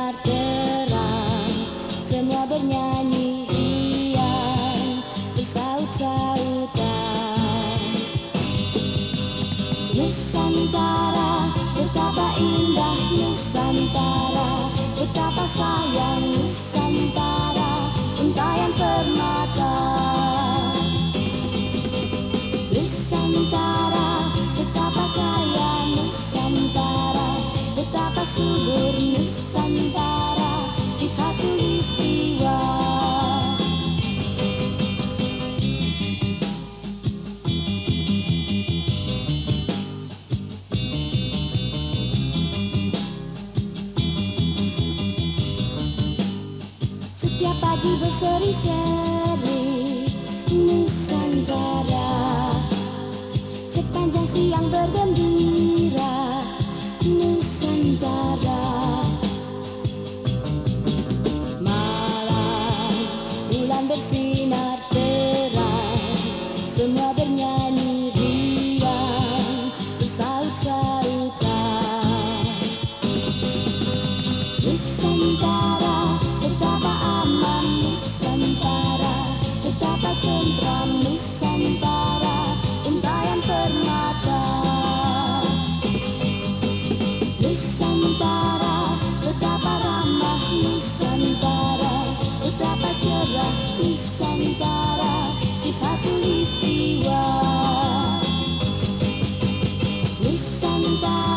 bersinar terang, semua bernyanyi riang, bersaut-sautan. Nusantara, betapa indah Nusantara, betapa sayang Nusantara, untayan permata. Nusantara, betapa kaya Nusantara, betapa subur Nusantara, di khatulistiwa. Setiap pagi berseri-seri Nusantara, sepanjang siang bergembira Nusantara. Malam bulan bersinar terang, semua bernyanyi riang, bersaut-sautan. Nusantara, betapa aman Nusantara, betapa tentram Nusantara, untayan permata. Nusantara, betapa ramah Nusantara, betapa cerah Nusantara, di khatulistiwa. Nusantara.